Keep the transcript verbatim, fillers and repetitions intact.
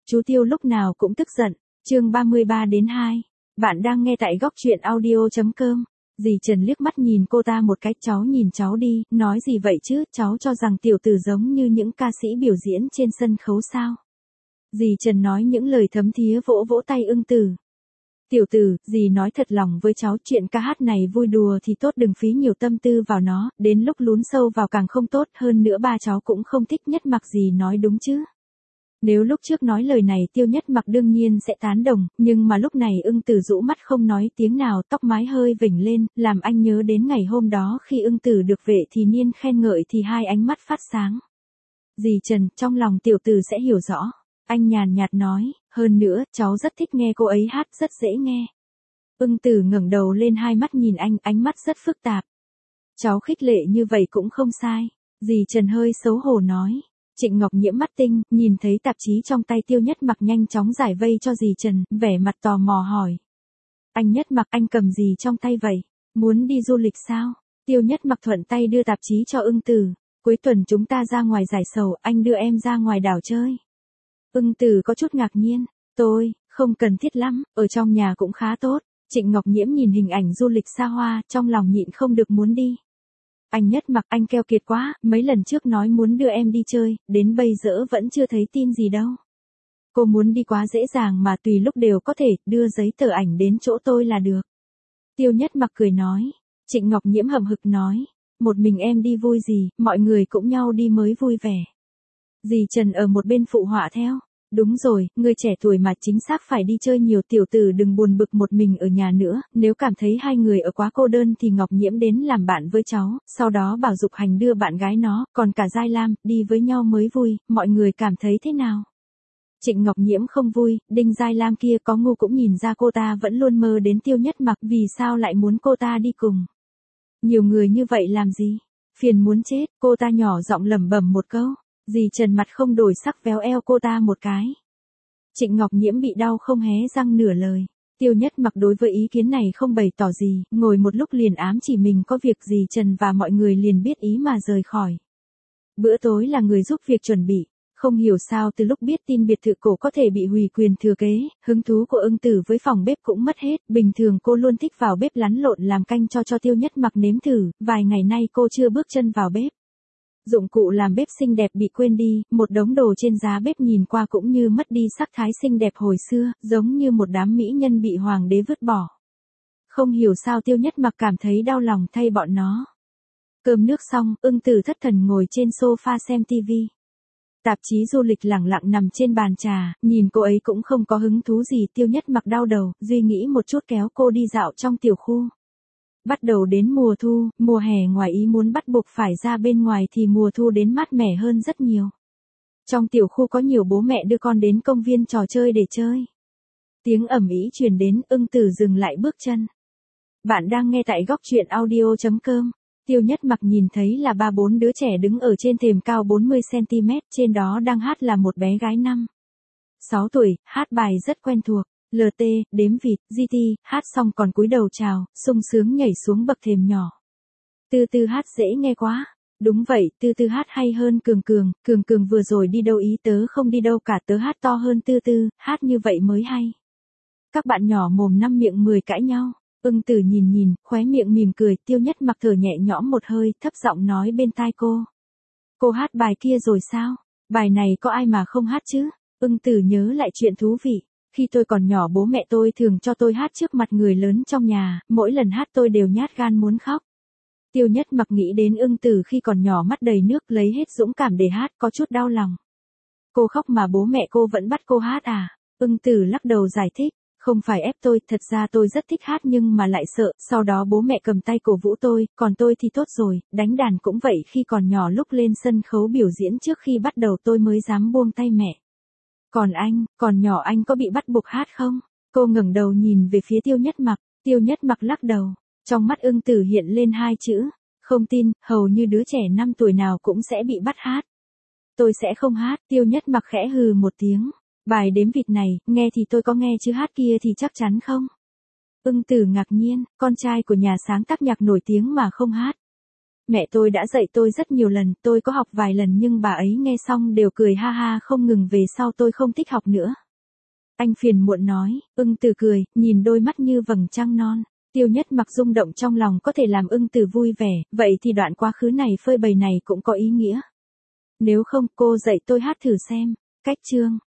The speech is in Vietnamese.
Chú Tiêu lúc nào cũng tức giận. Chương ba mươi ba đến hai. Bạn đang nghe tại góc truyện audio chấm com. Dì Trần liếc mắt nhìn cô ta một cái, cháu nhìn cháu đi, nói gì vậy chứ, cháu cho rằng tiểu tử giống như những ca sĩ biểu diễn trên sân khấu sao? Dì Trần nói những lời thấm thía, vỗ vỗ tay Ưng Tử. Tiểu tử, dì nói thật lòng với cháu, chuyện ca hát này vui đùa thì tốt, đừng phí nhiều tâm tư vào nó, đến lúc lún sâu vào càng không tốt, hơn nữa ba cháu cũng không thích Nhất Mặc, dì nói đúng chứ. Nếu lúc trước nói lời này Tiêu Nhất Mặc đương nhiên sẽ tán đồng, nhưng mà lúc này Ưng Tử rũ mắt không nói tiếng nào, tóc mái hơi vểnh lên, làm anh nhớ đến ngày hôm đó khi Ưng Tử được Vệ Thì Niên khen ngợi thì hai ánh mắt phát sáng. Dì Trần, trong lòng tiểu tử sẽ hiểu rõ. Anh nhàn nhạt nói, hơn nữa, cháu rất thích nghe cô ấy hát, rất dễ nghe. Ưng Tử ngẩng đầu lên, hai mắt nhìn anh, ánh mắt rất phức tạp. Cháu khích lệ như vậy cũng không sai. Dì Trần hơi xấu hổ nói. Trịnh Ngọc Nhiễm mắt tinh, nhìn thấy tạp chí trong tay Tiêu Nhất Mặc nhanh chóng giải vây cho dì Trần, vẻ mặt tò mò hỏi. Anh Nhất Mặc, anh cầm gì trong tay vậy? Muốn đi du lịch sao? Tiêu Nhất Mặc thuận tay đưa tạp chí cho Ưng Tử. Cuối tuần chúng ta ra ngoài giải sầu, anh đưa em ra ngoài đảo chơi. Ưng Tử có chút ngạc nhiên. Tôi, không cần thiết lắm, ở trong nhà cũng khá tốt. Trịnh Ngọc Nhiễm nhìn hình ảnh du lịch xa hoa, trong lòng nhịn không được muốn đi. Anh Nhất Mặc, anh keo kiệt quá, mấy lần trước nói muốn đưa em đi chơi, đến bây giờ vẫn chưa thấy tin gì đâu. Cô muốn đi quá dễ dàng mà, tùy lúc đều có thể, đưa giấy tờ ảnh đến chỗ tôi là được. Tiêu Nhất Mặc cười nói. Trịnh Ngọc Nhiễm hậm hực nói. Một mình em đi vui gì, mọi người cũng nhau đi mới vui vẻ. Dì Trần ở một bên phụ họa theo. Đúng rồi, người trẻ tuổi mà, chính xác phải đi chơi nhiều, tiểu tử đừng buồn bực một mình ở nhà nữa, nếu cảm thấy hai người ở quá cô đơn thì Ngọc Nhiễm đến làm bạn với cháu, sau đó bảo Dục Hành đưa bạn gái nó, còn cả Giai Lam, đi với nhau mới vui, mọi người cảm thấy thế nào? Trịnh Ngọc Nhiễm không vui, Đinh Giai Lam kia có ngu cũng nhìn ra cô ta vẫn luôn mơ đến Tiêu Nhất Mặc, vì sao lại muốn cô ta đi cùng? Nhiều người như vậy làm gì? Phiền muốn chết, cô ta nhỏ giọng lẩm bẩm một câu. Dì Trần mặt không đổi sắc véo eo cô ta một cái. Trịnh Ngọc Nhiễm bị đau không hé răng nửa lời. Tiêu Nhất Mặc đối với ý kiến này không bày tỏ gì, ngồi một lúc liền ám chỉ mình có việc. Dì Trần và mọi người liền biết ý mà rời khỏi. Bữa tối là người giúp việc chuẩn bị. Không hiểu sao từ lúc biết tin biệt thự cổ có thể bị hủy quyền thừa kế, hứng thú của Ưng Tử với phòng bếp cũng mất hết. Bình thường cô luôn thích vào bếp lắn lộn làm canh cho cho Tiêu Nhất Mặc nếm thử, vài ngày nay cô chưa bước chân vào bếp. Dụng cụ làm bếp xinh đẹp bị quên đi, một đống đồ trên giá bếp nhìn qua cũng như mất đi sắc thái xinh đẹp hồi xưa, giống như một đám mỹ nhân bị hoàng đế vứt bỏ. Không hiểu sao Tiêu Nhất Mặc cảm thấy đau lòng thay bọn nó. Cơm nước xong, Ưng Tử thất thần ngồi trên sofa xem tivi. Tạp chí du lịch lẳng lặng nằm trên bàn trà, nhìn cô ấy cũng không có hứng thú gì. Tiêu Nhất Mặc đau đầu, suy nghĩ một chút kéo cô đi dạo trong tiểu khu. Bắt đầu đến mùa thu, mùa hè ngoài ý muốn bắt buộc phải ra bên ngoài thì mùa thu đến mát mẻ hơn rất nhiều. Trong tiểu khu có nhiều bố mẹ đưa con đến công viên trò chơi để chơi. Tiếng ầm ĩ truyền đến, Ưng Tử dừng lại bước chân. Bạn đang nghe tại góc truyện audio chấm com. Tiêu Nhất Mặc nhìn thấy là ba bốn đứa trẻ đứng ở trên thềm cao bốn mươi xăng ti mét, trên đó đang hát là một bé gái năm, sáu tuổi, hát bài rất quen thuộc. lờ tê, đếm vịt, giê tê, hát xong còn cúi đầu chào, sung sướng nhảy xuống bậc thềm nhỏ. Tư Tư hát dễ nghe quá. Đúng vậy, Tư Tư hát hay hơn Cường Cường, Cường Cường vừa rồi đi đâu ý tớ không đi đâu cả, tớ hát to hơn Tư Tư, hát như vậy mới hay. Các bạn nhỏ mồm năm miệng mười cãi nhau. Ưng Tử nhìn nhìn, khóe miệng mỉm cười. Tiêu Nhất Mặc thở nhẹ nhõm một hơi, thấp giọng nói bên tai cô. Cô hát bài kia rồi sao? Bài này có ai mà không hát chứ? Ưng Tử nhớ lại chuyện thú vị. Khi tôi còn nhỏ bố mẹ tôi thường cho tôi hát trước mặt người lớn trong nhà, mỗi lần hát tôi đều nhát gan muốn khóc. Tiêu Nhất Mặc nghĩ đến Ưng Tử khi còn nhỏ mắt đầy nước, lấy hết dũng cảm để hát, có chút đau lòng. Cô khóc mà bố mẹ cô vẫn bắt cô hát à? Ưng Tử lắc đầu giải thích, không phải ép tôi, thật ra tôi rất thích hát nhưng mà lại sợ, sau đó bố mẹ cầm tay cổ vũ tôi, còn tôi thì tốt rồi, đánh đàn cũng vậy, khi còn nhỏ lúc lên sân khấu biểu diễn trước khi bắt đầu tôi mới dám buông tay mẹ. Còn anh, còn nhỏ anh có bị bắt buộc hát không? Cô ngẩng đầu nhìn về phía Tiêu Nhất Mặc. Tiêu Nhất Mặc lắc đầu. Trong mắt Ưng Tử hiện lên hai chữ. Không tin, hầu như đứa trẻ năm tuổi nào cũng sẽ bị bắt hát. Tôi sẽ không hát. Tiêu Nhất Mặc khẽ hừ một tiếng. Bài đếm vịt này, nghe thì tôi có nghe chứ hát kia thì chắc chắn không? Ưng Tử ngạc nhiên, con trai của nhà sáng tác nhạc nổi tiếng mà không hát. Mẹ tôi đã dạy tôi rất nhiều lần, tôi có học vài lần nhưng bà ấy nghe xong đều cười ha ha không ngừng, về sau tôi không thích học nữa. Anh phiền muộn nói. Ưng Từ cười, nhìn đôi mắt như vầng trăng non. Tiêu Nhất Mặc rung động trong lòng có thể làm Ưng Từ vui vẻ, vậy thì đoạn quá khứ này phơi bày này cũng có ý nghĩa. Nếu không cô dạy tôi hát thử xem. Cách chương